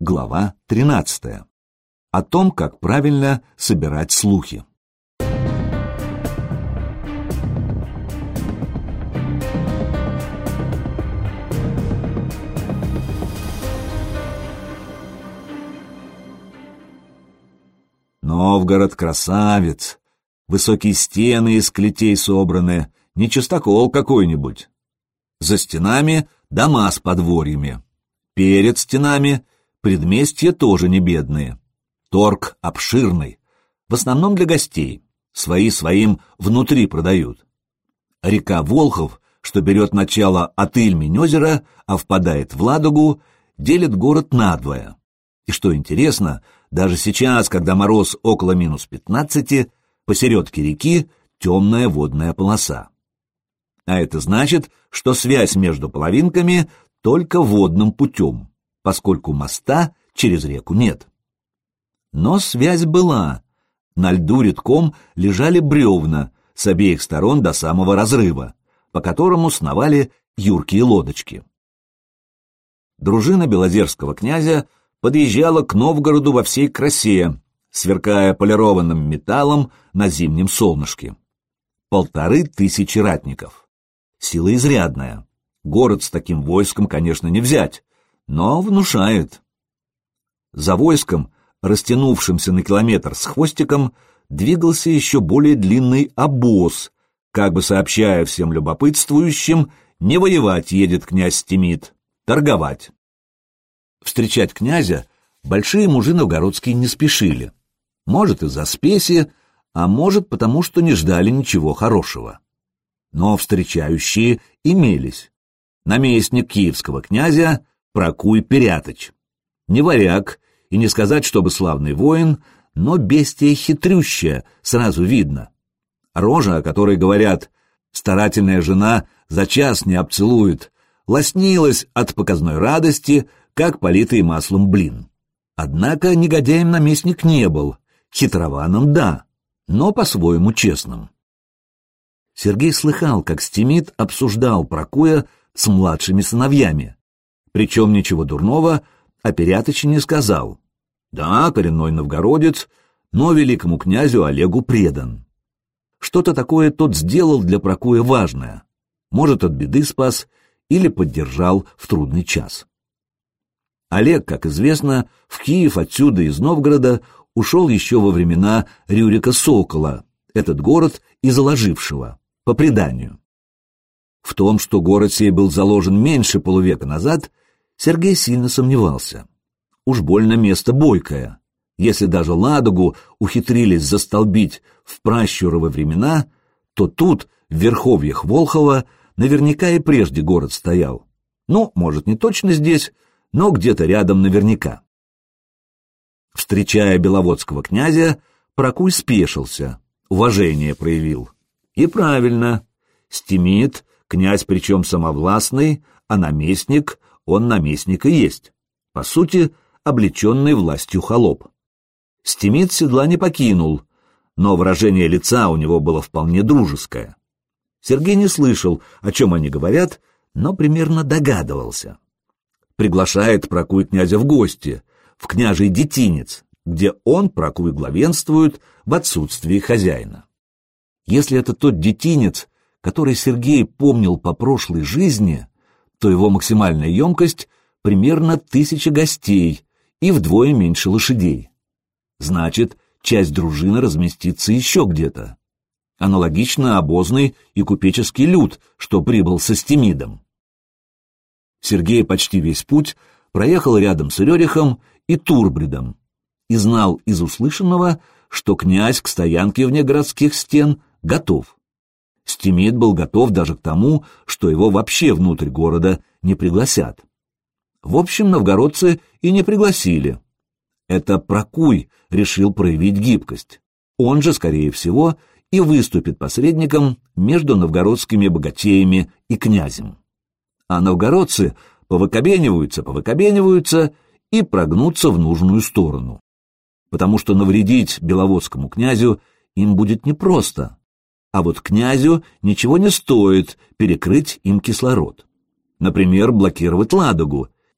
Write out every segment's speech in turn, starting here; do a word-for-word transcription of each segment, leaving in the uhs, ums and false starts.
Глава тринадцатая. О том, как правильно собирать слухи. Новгород красавец, высокие стены из клетей собраны, не частокол какой-нибудь. За стенами дома с подворьями, перед стенами предместья тоже не бедные. Торг обширный, в основном для гостей, свои своим внутри продают. Река Волхов, что берет начало от Ильмень-озера, а впадает в Ладогу, делит город надвое. И что интересно, даже сейчас, когда мороз около минус пятнадцати, посередке реки темная водная полоса. А это значит, что связь между половинками только водным путем, поскольку моста через реку нет. Но связь была. На льду редком лежали бревна с обеих сторон до самого разрыва, по которому сновали юркие лодочки. Дружина белозерского князя подъезжала к Новгороду во всей красе, сверкая полированным металлом на зимнем солнышке. Полторы тысячи ратников. Сила изрядная. Город с таким войском, конечно, не взять, но внушает. За войском, растянувшимся на километр с хвостиком, двигался еще более длинный обоз, как бы сообщая всем любопытствующим: не воевать едет князь Стимит, торговать. Встречать князя большие мужи новгородские не спешили. Может, из-за спеси, а может, потому что не ждали ничего хорошего. Но встречающие имелись. Наместник киевского князя Прокуй Перятыч. Не варяг, и не сказать, чтобы славный воин, но бестия хитрющая, сразу видно. Рожа, о которой говорят, старательная жена за час не обцелует, лоснилась от показной радости, как политый маслом блин. Однако негодяем наместник не был, хитрованным — да, но по-своему честным. Сергей слыхал, как Стимит обсуждал Прокуя с младшими сыновьями, причем ничего дурного о Перятыче не сказал. Да, коренной новгородец, но великому князю Олегу предан. Что-то такое тот сделал для Прокуя важное, может, от беды спас или поддержал в трудный час. Олег, как известно, в Киев отсюда из Новгорода ушел еще во времена Рюрика Сокола, этот город и заложившего, по преданию. В том, что город сей был заложен меньше полувека назад, Сергей сильно сомневался. Уж больно место бойкое. Если даже Ладогу ухитрились застолбить в пращуровы времена, то тут, в верховьях Волхова, наверняка и прежде город стоял. Ну, может, не точно здесь, но где-то рядом наверняка. Встречая беловодского князя, Прокуй спешился, уважение проявил. И правильно. Стимит, князь причем самовластный, а наместник, он наместник и есть. По сути, облеченный властью холоп. Стимит седла не покинул, но выражение лица у него было вполне дружеское. Сергей не слышал, о чем они говорят, но примерно догадывался. Приглашает Прокуй князя в гости, в княжий детинец, где он, Прокуй, главенствует в отсутствии хозяина. Если это тот детинец, который Сергей помнил по прошлой жизни, то его максимальная емкость примерно тысяча гостей и вдвое меньше лошадей. Значит, часть дружины разместится еще где-то. Аналогично обозный и купеческий люд, что прибыл со Стимидом. Сергей почти весь путь проехал рядом с Рерихом и Турбридом и знал из услышанного, что князь к стоянке вне городских стен готов. Стимид был готов даже к тому, что его вообще внутрь города не пригласят. В общем, новгородцы и не пригласили. Это Прокуй решил проявить гибкость. Он же, скорее всего, и выступит посредником между новгородскими богатеями и князем. А новгородцы повыкобениваются, повыкобениваются и прогнутся в нужную сторону. Потому что навредить беловодскому князю им будет непросто, а вот князю ничего не стоит перекрыть им кислород. Например, блокировать Ладогу,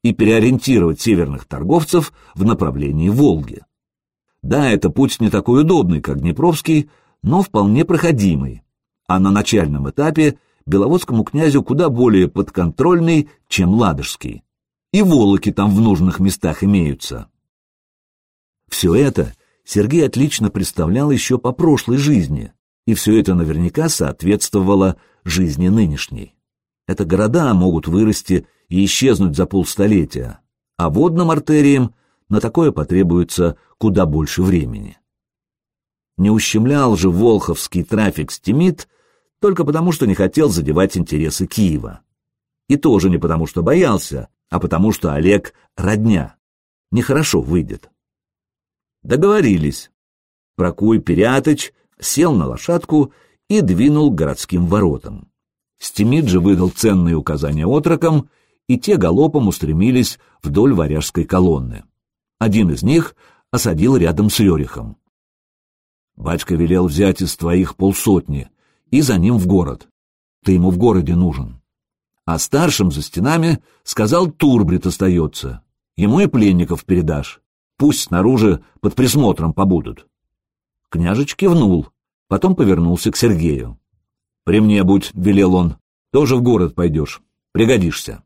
и переориентировать северных торговцев в направлении Волги. Да, это путь не такой удобный, как Днепровский, но вполне проходимый, а на начальном этапе беловодскому князю куда более подконтрольный, чем Ладожский. И волоки там в нужных местах имеются. Все это Сергей отлично представлял еще по прошлой жизни, и все это наверняка соответствовало жизни нынешней. Это города могут вырасти и исчезнуть за полстолетия, а водным артериям на такое потребуется куда больше времени. Не ущемлял же волховский трафик Стимит только потому, что не хотел задевать интересы Киева. И тоже не потому, что боялся, а потому, что Олег — родня. Нехорошо выйдет. Договорились. Прокуй Перятыч сел на лошадку и двинул к городским воротам. Стимит же выдал ценные указания отрокам, и те галопом устремились вдоль варяжской колонны. Один из них осадил рядом с Рерихом. «Батька велел взять из твоих полсотни, и за ним в город. Ты ему в городе нужен. А старшим за стенами, сказал, Турбрит остается. Ему и пленников передашь. Пусть снаружи под присмотром побудут». Княжич кивнул, потом повернулся к Сергею. «При мне будь», — велел он, — «тоже в город пойдешь, пригодишься».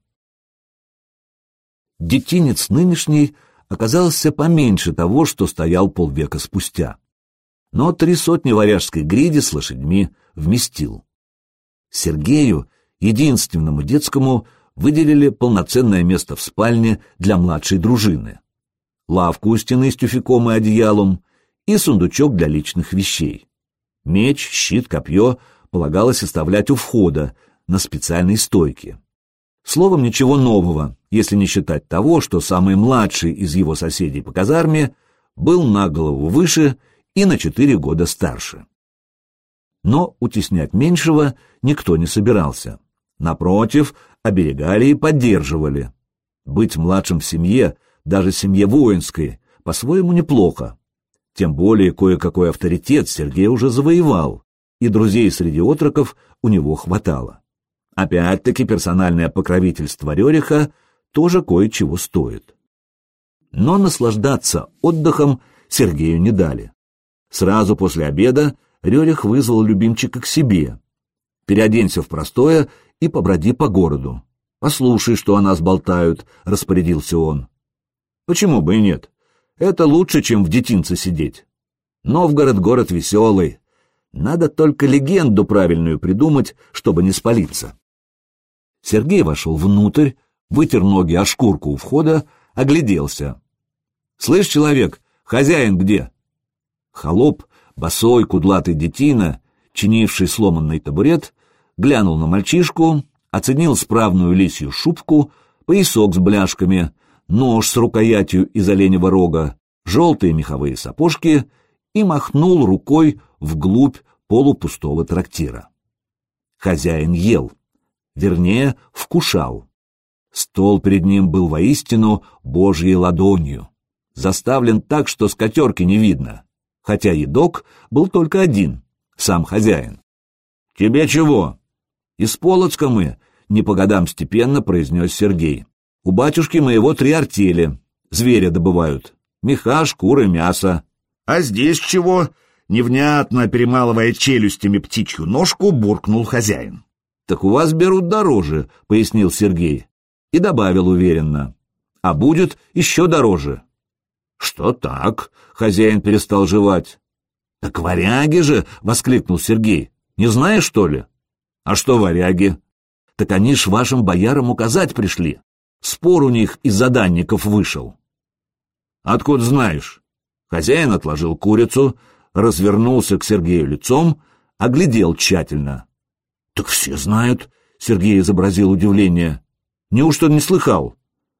Детинец нынешний оказался поменьше того, что стоял полвека спустя. Но три сотни варяжской гриди с лошадьми вместил. Сергею, единственному детскому, выделили полноценное место в спальне для младшей дружины, лавку у стены с тюфяком и одеялом и сундучок для личных вещей. Меч, щит, копье полагалось оставлять у входа на специальной стойке. Словом, ничего нового, если не считать того, что самый младший из его соседей по казарме был на голову выше и на четыре года старше. Но утеснять меньшего никто не собирался. Напротив, оберегали и поддерживали. Быть младшим в семье, даже семье воинской, по-своему неплохо. Тем более кое-какой авторитет Сергей уже завоевал, и друзей среди отроков у него хватало. Опять-таки персональное покровительство Рериха тоже кое-чего стоит. Но наслаждаться отдыхом Сергею не дали. Сразу после обеда Рерих вызвал любимчика к себе. «Переоденься в простое и поброди по городу. Послушай, что о нас болтают», — распорядился он. «Почему бы и нет? Это лучше, чем в детинце сидеть. Новгород — город веселый. Надо только легенду правильную придумать, чтобы не спалиться». Сергей вошел внутрь, вытер ноги о шкурку у входа, огляделся. «Слышь, человек, хозяин где?» Холоп, босой, кудлатый детина, чинивший сломанный табурет, глянул на мальчишку, оценил справную лисью шубку, поясок с бляшками, нож с рукоятью из оленевого рога, желтые меховые сапожки и махнул рукой вглубь полупустого трактира. Хозяин ел, вернее, вкушал. Стол перед ним был воистину божьей ладонью, заставлен так, что скатерки не видно, хотя едок был только один, сам хозяин. «Тебе чего?» «Из Полоцка мы», — не по годам степенно произнес Сергей. «У батюшки моего три артели, зверя добывают, меха, шкуры, мясо». «А здесь чего?» — невнятно перемалывая челюстями птичью ножку, буркнул хозяин. «Так у вас берут дороже», — пояснил Сергей, и добавил уверенно. «А будет еще дороже». «Что так?» — хозяин перестал жевать. «Так варяги же!» — воскликнул Сергей. «Не знаешь, что ли?» «А что варяги?» «Так они ж вашим боярам указать пришли. Спор у них из-за данников вышел». «Откуда знаешь?» Хозяин отложил курицу, развернулся к Сергею лицом, оглядел тщательно. «Так все знают», — Сергей изобразил удивление. «Неужто не слыхал?»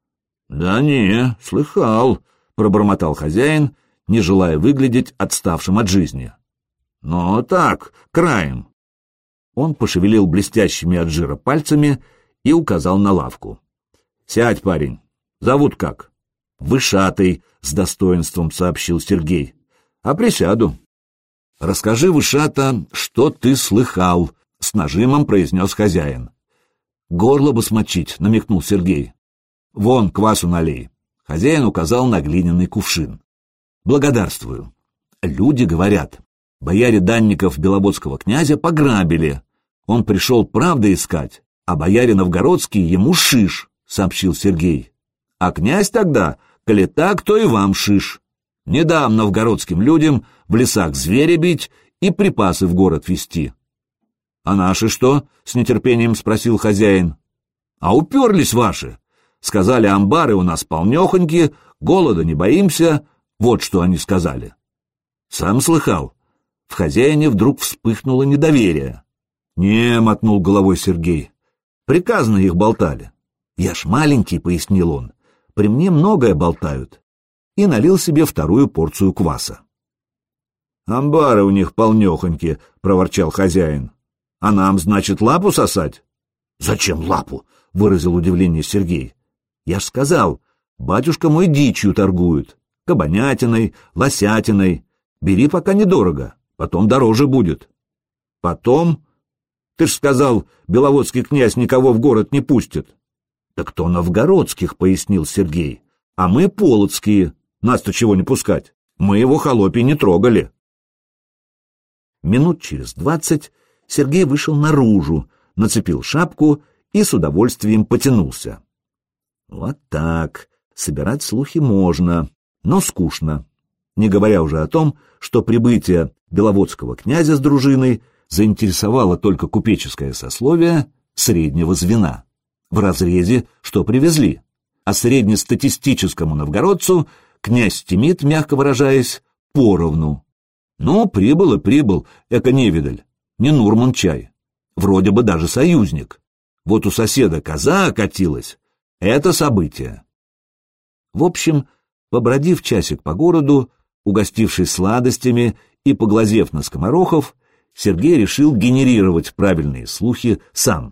«Да не, слыхал», — пробормотал хозяин, не желая выглядеть отставшим от жизни. «Но так, краем». Он пошевелил блестящими от жира пальцами и указал на лавку. «Сядь, парень. Зовут как?» «Вышатый», — с достоинством сообщил Сергей. «А присяду». «Расскажи, Вышата, что ты слыхал», — с нажимом произнес хозяин. «Горло бы смочить», — намекнул Сергей. Вон, квасу налей. Хозяин указал на глиняный кувшин. Благодарствую. Люди говорят, бояре данников беловодского князя пограбили. Он пришел правды искать, а бояре новгородские ему шиш, сообщил Сергей. А князь тогда, коли так, то и вам шиш. Не дам новгородским людям в лесах зверя бить и припасы в город везти. — А наши что? — с нетерпением спросил хозяин. — А уперлись ваши. Сказали, амбары у нас полнехоньки, голода не боимся. Вот что они сказали. Сам слыхал. В хозяине вдруг вспыхнуло недоверие. — Не, — мотнул головой Сергей. — Приказно их болтали. — Я ж маленький, — пояснил он. — При мне многое болтают. И налил себе вторую порцию кваса. «Амбары у них полнехоньки», — проворчал хозяин. «А нам, значит, лапу сосать?» «Зачем лапу?» — выразил удивление Сергей. «Я ж сказал, батюшка мой дичью торгует, кабанятиной, лосятиной. Бери пока недорого, потом дороже будет». «Потом? Ты ж сказал, беловодский князь никого в город не пустит». «Так то новгородских», — пояснил Сергей, — «а мы полоцкие. Нас-то чего не пускать? Мы его холопи не трогали». Минут через двадцать Сергей вышел наружу, нацепил шапку и с удовольствием потянулся. Вот так, собирать слухи можно, но скучно, не говоря уже о том, что прибытие беловодского князя с дружиной заинтересовало только купеческое сословие среднего звена. В разрезе, что привезли, а среднестатистическому новгородцу князь Тимит, мягко выражаясь, поровну. Ну, прибыл и прибыл, эко-невидаль, не Нурман-чай. Вроде бы даже союзник. Вот у соседа коза окатилась. Это событие. В общем, побродив часик по городу, угостившись сладостями и поглазев на скоморохов, Сергей решил генерировать правильные слухи сам.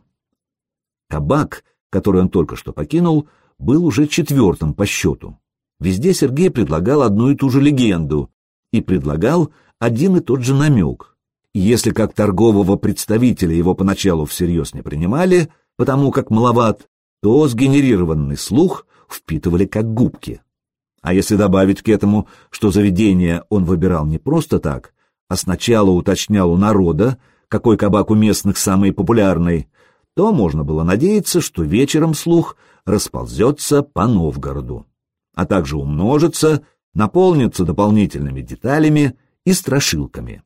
Кабак, который он только что покинул, был уже четвертым по счету. Везде Сергей предлагал одну и ту же легенду и предлагал один и тот же намек. И если как торгового представителя его поначалу всерьез не принимали, потому как маловат, то сгенерированный слух впитывали как губки. А если добавить к этому, что заведение он выбирал не просто так, а сначала уточнял у народа, какой кабак у местных самый популярный, то можно было надеяться, что вечером слух расползется по Новгороду, а также умножится, наполнится дополнительными деталями и страшилками.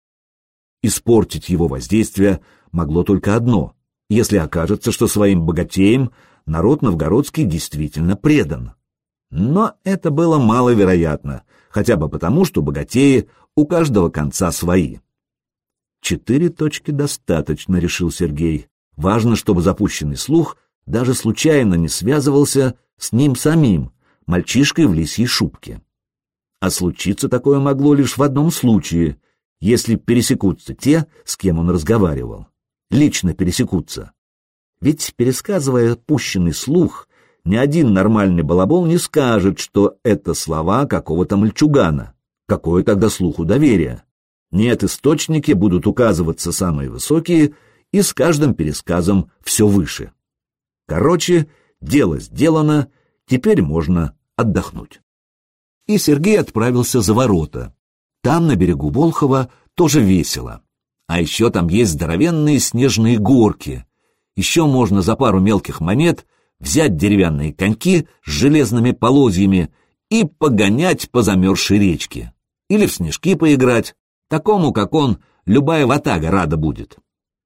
Испортить его воздействие могло только одно, если окажется, что своим богатеям народ новгородский действительно предан. Но это было маловероятно, хотя бы потому, что богатеи у каждого конца свои. Четыре точки достаточно, решил Сергей. Важно, чтобы запущенный слух даже случайно не связывался с ним самим, мальчишкой в лисьей шубке. А случиться такое могло лишь в одном случае, если пересекутся те, с кем он разговаривал. Лично пересекутся. Ведь, пересказывая пущенный слух, ни один нормальный балабол не скажет, что это слова какого-то мальчугана. Какое тогда слуху доверия? Нет, источники будут указываться самые высокие, и с каждым пересказом все выше. Короче, дело сделано, теперь можно отдохнуть. И Сергей отправился за ворота. Там, на берегу Волхова, тоже весело. А еще там есть здоровенные снежные горки. Еще можно за пару мелких монет взять деревянные коньки с железными полозьями и погонять по замерзшей речке. Или в снежки поиграть. Такому, как он, любая ватага рада будет.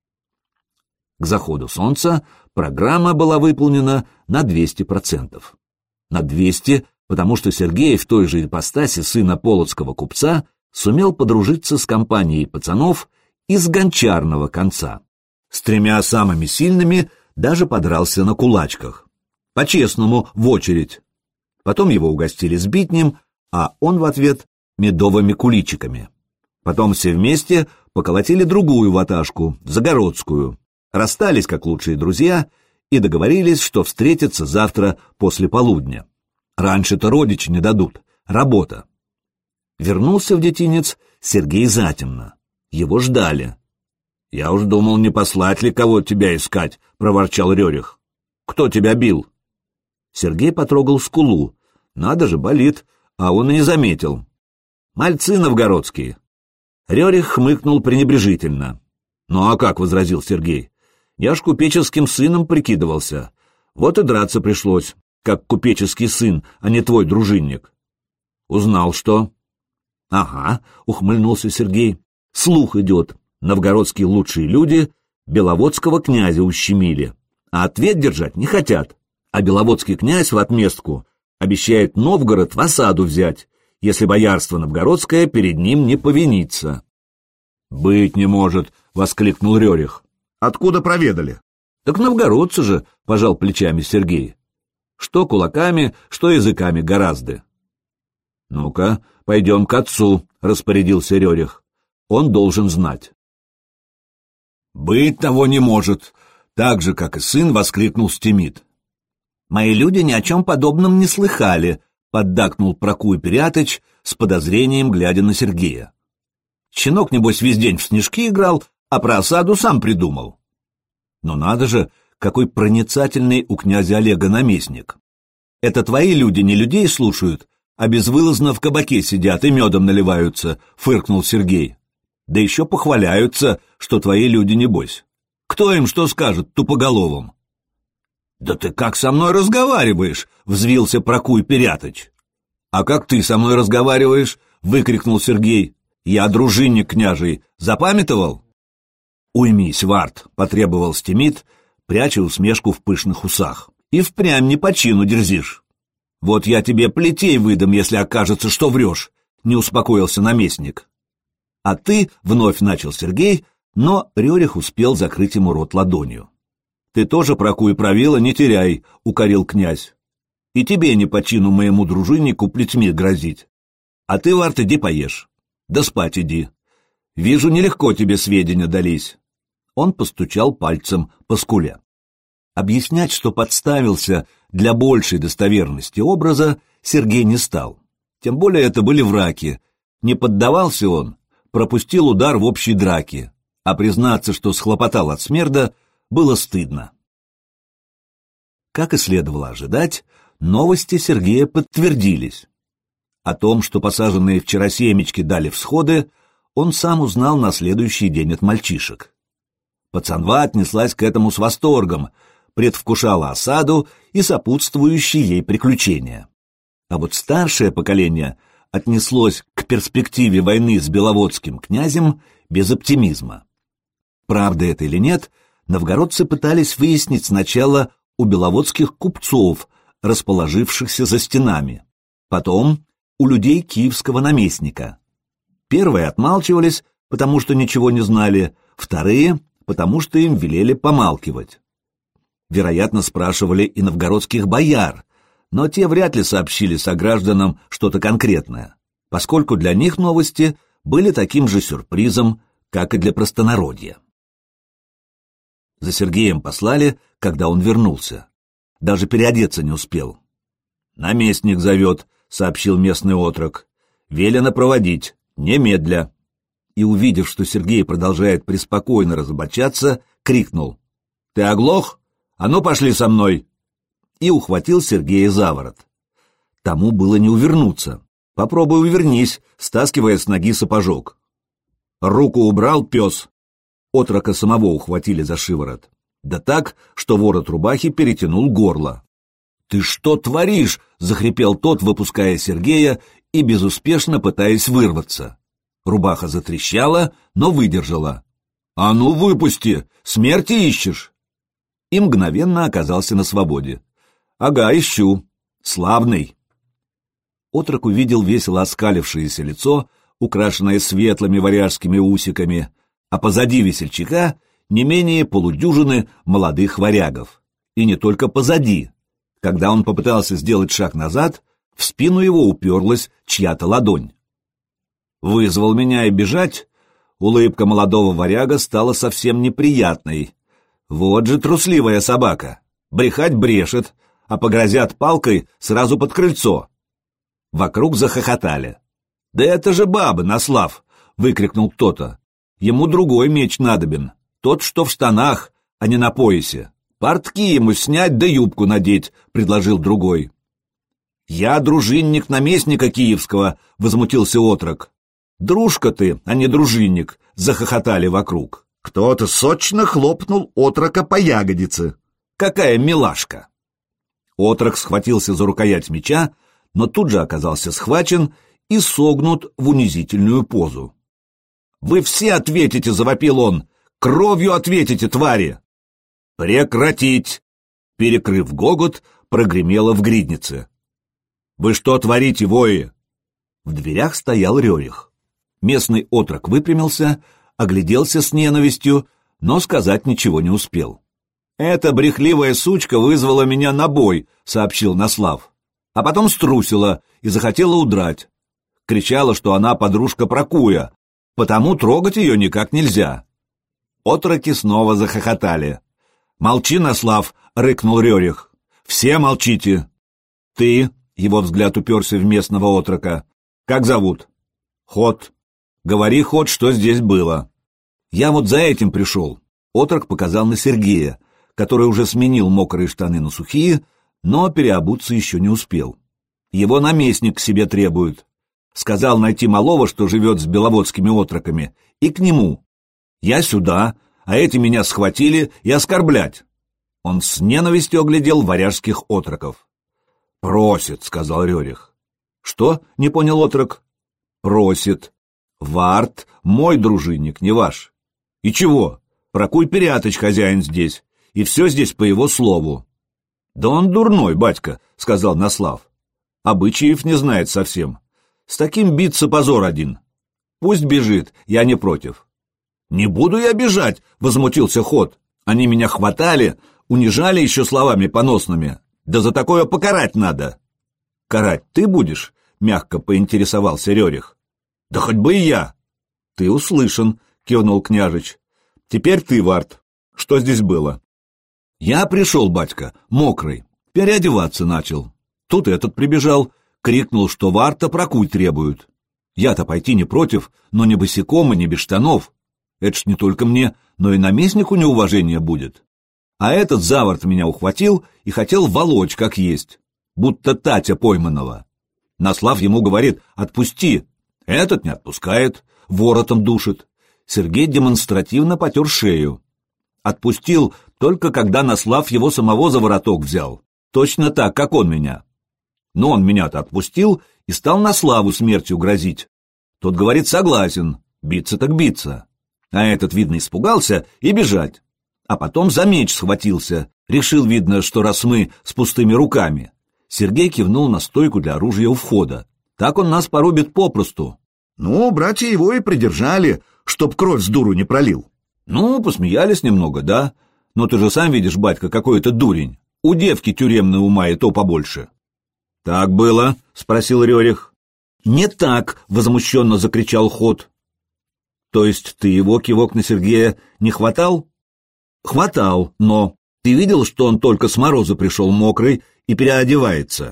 К заходу солнца программа была выполнена на двести процентов. На двести, потому что Сергей в той же ипостаси сына полоцкого купца сумел подружиться с компанией пацанов из гончарного конца. С тремя самыми сильными даже подрался на кулачках. По-честному, в очередь. Потом его угостили сбитнем, а он в ответ медовыми куличиками. Потом все вместе поколотили другую ваташку, загородскую. Расстались как лучшие друзья и договорились, что встретятся завтра после полудня. Раньше-то родичи не дадут, работа. Вернулся в детинец Сергей затемно. Его ждали. — Я уж думал, не послать ли кого тебя искать, — проворчал Рерих. — Кто тебя бил? Сергей потрогал скулу. Надо же, болит, а он и не заметил. Мальцы новгородские. Рерих хмыкнул пренебрежительно. «Ну а как?» — возразил Сергей. «Я ж купеческим сыном прикидывался. Вот и драться пришлось, как купеческий сын, а не твой дружинник». «Узнал, что?» «Ага», — ухмыльнулся Сергей. «Слух идет. Новгородские лучшие люди беловодского князя ущемили, а ответ держать не хотят. А беловодский князь в отместку обещает Новгород в осаду взять, если боярство новгородское перед ним не повинится». «Быть не может!» — воскликнул Рерих. Откуда проведали? «Так новгородцы же!» — пожал плечами Сергей. «Что кулаками, что языками гораздо». «Ну-ка, пойдем к отцу», — распорядился Рерих. «Он должен знать». «Быть того не может!» — так же, как и сын, воскликнул Стемид. «Мои люди ни о чем подобном не слыхали», — поддакнул Прокуй Перятыч с подозрением, глядя на Сергея. «Щенок, небось, весь день в снежки играл, а про осаду сам придумал». «Но надо же, какой проницательный у князя Олега наместник. Это твои люди не людей слушают, а безвылазно в кабаке сидят и медом наливаются», — фыркнул Сергей. «Да еще похваляются, что твои люди небось. Кто им что скажет тупоголовым?» «Да ты как со мной разговариваешь?» — взвился Прокуй Перятыч. «А как ты со мной разговариваешь?» — выкрикнул Сергей. «Я дружинник княжий. Запамятовал?» «Уймись, Варт», — потребовал Стемид, пряча усмешку в пышных усах. «И впрямь не по чину дерзишь. Вот я тебе плетей выдам, если окажется, что врешь», — не успокоился наместник. «А ты», — вновь начал Сергей, но Рерих успел закрыть ему рот ладонью. «Ты тоже, Прокуй, правила не теряй», — укорил князь. «И тебе не по чину моему дружиннику плетьми грозить. А ты, Варт, иди поешь. Да спать иди. Вижу, нелегко тебе сведения дались». Он постучал пальцем по скуле. Объяснять, что подставился для большей достоверности образа, Сергей не стал. Тем более это были враки. Не поддавался он, пропустил удар в общей драке, а признаться, что схлопотал от смерда, было стыдно. Как и следовало ожидать, новости Сергея подтвердились. О том, что посаженные вчера семечки дали всходы, он сам узнал на следующий день от мальчишек. Пацанва отнеслась к этому с восторгом, предвкушала осаду и сопутствующие ей приключения. А вот старшее поколение отнеслось к перспективе войны с беловодским князем без оптимизма. Правда это или нет, новгородцы пытались выяснить сначала у беловодских купцов, расположившихся за стенами, потом у людей киевского наместника. Первые отмалчивались, потому что ничего не знали, вторые — потому что им велели помалкивать. Вероятно, спрашивали и новгородских бояр, но те вряд ли сообщили согражданам что-то конкретное, поскольку для них новости были таким же сюрпризом, как и для простонародья. За Сергеем послали, когда он вернулся. Даже переодеться не успел. «Наместник зовет», — сообщил местный отрок. «Велено проводить, немедля». И, увидев, что Сергей продолжает преспокойно разоблачаться, крикнул: «Ты оглох? А ну пошли со мной!» И ухватил Сергея за ворот. Тому было не увернуться. «Попробуй увернись», стаскивая с ноги сапожок. Руку убрал пес. Отрока самого ухватили за шиворот. Да так, что ворот рубахи перетянул горло. «Ты что творишь?» — захрипел тот, выпуская Сергея и безуспешно пытаясь вырваться. Рубаха затрещала, но выдержала. «А ну выпусти! Смерти ищешь!» И мгновенно оказался на свободе. «Ага, ищу. Славный!» Отрок увидел весело оскалившееся лицо, украшенное светлыми варяжскими усиками, а позади весельчака не менее полудюжины молодых варягов. И не только позади. Когда он попытался сделать шаг назад, в спину его уперлась чья-то ладонь. «Вызвал меня и бежать?» Улыбка молодого варяга стала совсем неприятной. «Вот же трусливая собака! Брехать брешет, а погрозят палкой сразу под крыльцо!» Вокруг захохотали. «Да это же баба, Наслав!» — выкрикнул кто-то. «Ему другой меч надобен, тот, что в штанах, а не на поясе. Портки ему снять да юбку надеть, — предложил другой. Я дружинник наместника Киевского, — возмутился отрок. Дружка ты, а не дружинник, — захохотали вокруг. Кто-то сочно хлопнул отрока по ягодице. Какая милашка! Отрок схватился за рукоять меча, но тут же оказался схвачен и согнут в унизительную позу. «Вы все ответите!» — завопил он. «Кровью ответите, твари!» «Прекратить!» — перекрыв гогот, прогремело в гриднице. «Вы что творите, вои?» В дверях стоял Рерих. Местный отрок выпрямился, огляделся с ненавистью, но сказать ничего не успел. «Эта брехливая сучка вызвала меня на бой», — сообщил Наслав. «А потом струсила и захотела удрать. Кричала, что она подружка Прокуя, потому трогать ее никак нельзя». Отроки снова захохотали. «Молчи, Наслав!» — рыкнул Рерих. «Все молчите!» «Ты...» — его взгляд уперся в местного отрока. «Как зовут?» «Ход. Говори, Ход, что здесь было». «Я вот за этим пришел». Отрок показал на Сергея, который уже сменил мокрые штаны на сухие, но переобуться еще не успел. Его наместник к себе требует. Сказал найти малого, что живет с беловодскими отроками, и к нему. Я сюда, а эти меня схватили и оскорблять. Он с ненавистью оглядел варяжских отроков. «Просит», — сказал Рерих. «Что?» — не понял отрок. «Просит. Варт — мой дружинник, не ваш. И чего? Прокуй Перятыч хозяин здесь, и все здесь по его слову». «Да он дурной, батька», — сказал Наслав. «Обычаев не знает совсем. С таким биться позор один. Пусть бежит, я не против». «Не буду я бежать», — возмутился Ход. «Они меня хватали, унижали еще словами поносными. Да за такое покарать надо». «Карать ты будешь?» — мягко поинтересовался Рерих. «Да хоть бы и я». «Ты услышан», — кивнул княжич. «Теперь ты, Варт. Что здесь было?» «Я пришел, батька, мокрый, переодеваться начал. Тут этот прибежал, крикнул, что Варта Прокуй требуют. Я-то пойти не против, но не босиком и не без штанов. Это ж не только мне, но и наместнику неуважение будет. А этот заварт меня ухватил и хотел волочь, как есть, будто Татя пойманного. Наслав ему говорит: «Отпусти». Этот не отпускает, воротом душит. Сергей демонстративно потер шею. Отпустил только когда Наслав его самого за вороток взял. Точно так, как он меня. Но он меня-то отпустил и стал Наславу смертью грозить. Тот говорит: «Согласен, биться так биться». А этот, видно, испугался и бежать. А потом за меч схватился. Решил, видно, что раз мы с пустыми руками. Сергей кивнул на стойку для оружия у входа. Так он нас порубит попросту. Ну, братья его и придержали, чтоб кровь с дуру не пролил. Ну, посмеялись немного, да. Но ты же сам видишь, батька, какой это дурень. У девки тюремной ума и то побольше. Так было? Спросил Рерих. Не так, возмущенно закричал Ход. То есть ты его, кивок на Сергея, не хватал? Хватал, но ты видел, что он только с мороза пришел мокрый и переодевается?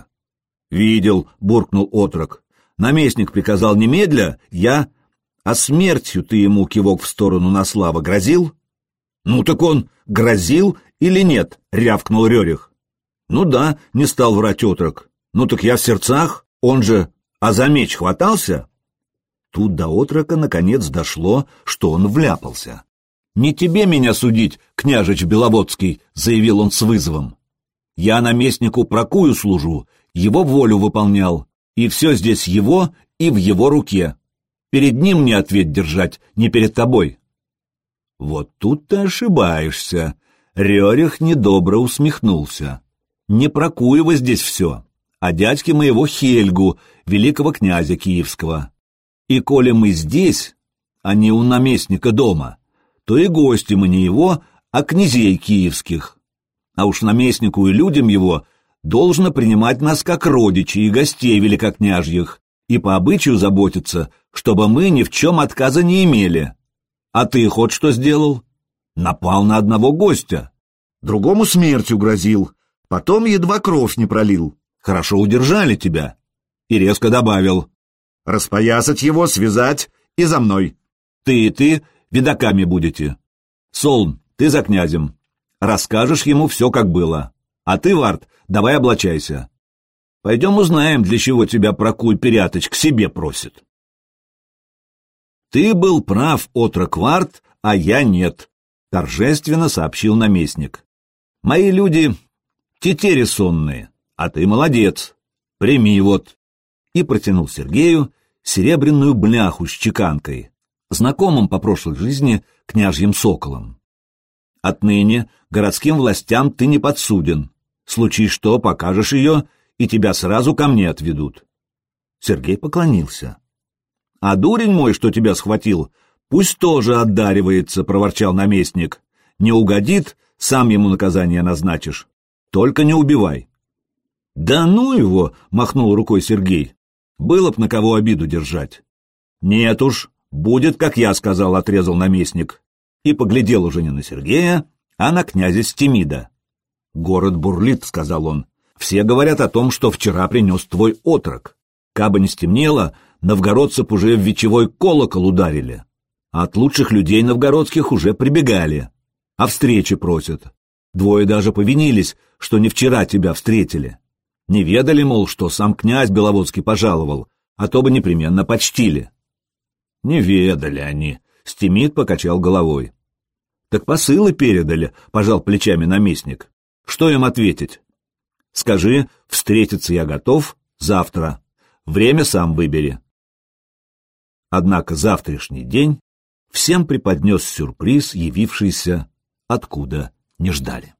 Видел, буркнул отрок. Наместник приказал немедля, я... А смертью ты ему, кивок в сторону Наслава, грозил? Ну так он грозил или нет? Рявкнул Рерих. Ну да, не стал врать отрок. Ну так я в сердцах, он же... А за меч хватался? Тут до отрока наконец дошло, что он вляпался. «Не тебе меня судить, княжич Беловодский», — заявил он с вызовом. «Я наместнику Прокую служу, его волю выполнял, и все здесь его и в его руке. Перед ним мне ответ держать, не перед тобой». «Вот тут ты ошибаешься», — Рерих недобро усмехнулся. «Не Прокуева здесь все, а дядьки моего Хельгу, великого князя Киевского. И коли мы здесь, а не у наместника дома, то и гости мы не его, а князей киевских. А уж наместнику и людям его должно принимать нас как родичей и гостей великокняжьих и по обычаю заботиться, чтобы мы ни в чем отказа не имели. А ты хоть что сделал? Напал на одного гостя. Другому смертью грозил, потом едва кровь не пролил. Хорошо удержали тебя. И резко добавил: распоясать его, связать и за мной. Ты и ты видоками будете. Солн, ты за князем. расскажешь ему все, как было. А ты, Вард, давай облачайся. Пойдем узнаем, для чего тебя Прокуй Перятыч к себе просит. Ты был прав, отрок Вард, а я нет, торжественно сообщил наместник. Мои люди тетери сонные, а ты молодец. Прими вот. И протянул Сергею серебряную бляху с чеканкой, знакомым по прошлой жизни княжьим соколом. Отныне городским властям ты не подсуден. Случись что, покажешь ее, и тебя сразу ко мне отведут. Сергей поклонился. — А дурень мой, что тебя схватил, пусть тоже отдаривается, — проворчал наместник. — Не угодит, сам ему наказание назначишь. Только не убивай. — Да ну его, — махнул рукой Сергей. — Было б на кого обиду держать. — Нет уж, будет, как я сказал, — отрезал наместник. И поглядел уже не на Сергея, а на князя Стемида. — Город бурлит, — сказал он. — Все говорят о том, что вчера принес твой отрок. Кабы не стемнело, новгородцев уже в вечевой колокол ударили. От лучших людей новгородских уже прибегали. А встречи просят. Двое даже повинились, что не вчера тебя встретили. Не ведали, мол, что сам князь Беловодский пожаловал, а то бы непременно почтили. — Не ведали они, — Стемид покачал головой. — Так посылы передали, — пожал плечами наместник. — Что им ответить? — Скажи, встретиться я готов завтра. Время сам выбери. Однако завтрашний день всем преподнес сюрприз, явившийся откуда не ждали.